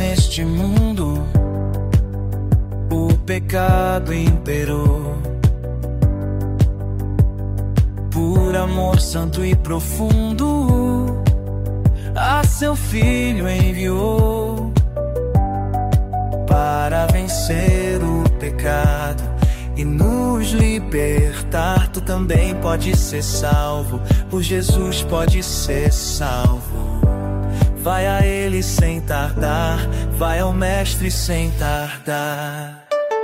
neste mundo o pecado imperou. Por amor santo e profundo, a seu Filho enviou para vencer o pecado e nos libertar. Tu também pode ser salvo, por Jesus pode ser salvo. Vai a Ele sem tardar, vai ao Mestre sem tardar.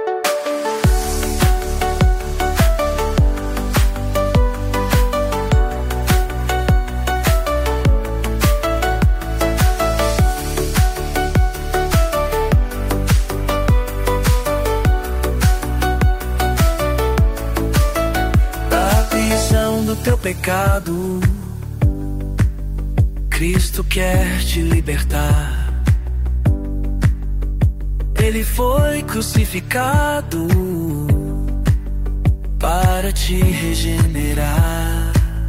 Teu pecado, Cristo quer te libertar. Ele foi crucificado para te regenerar.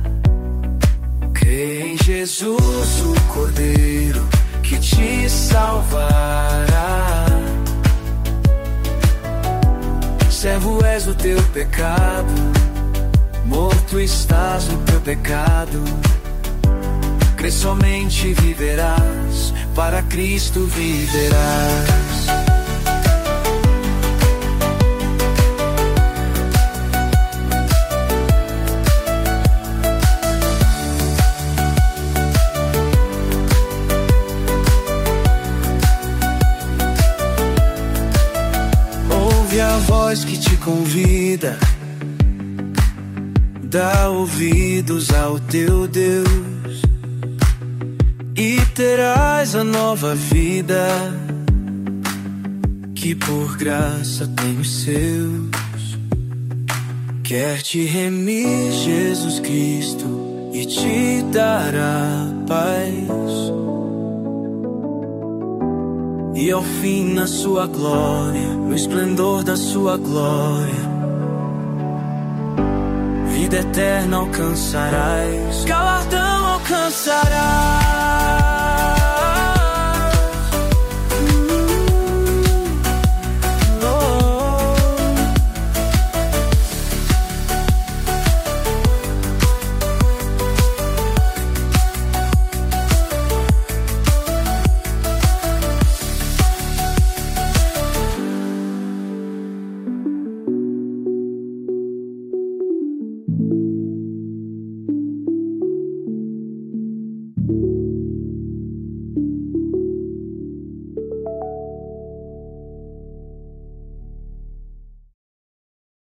Crê em Jesus, o Cordeiro que te salvará. Servo és do teu pecado, morto estás no teu pecado. Crê somente e viverás, para Cristo viverás. Ouve a voz que te convida, dá ouvidos ao teu Deus e terás a nova vida que por graça tem os seus. Quer te remir Jesus Cristo e te dará paz, e ao fim na sua glória, no esplendor da sua glória, vida eterna alcançarás, galardão alcançarás.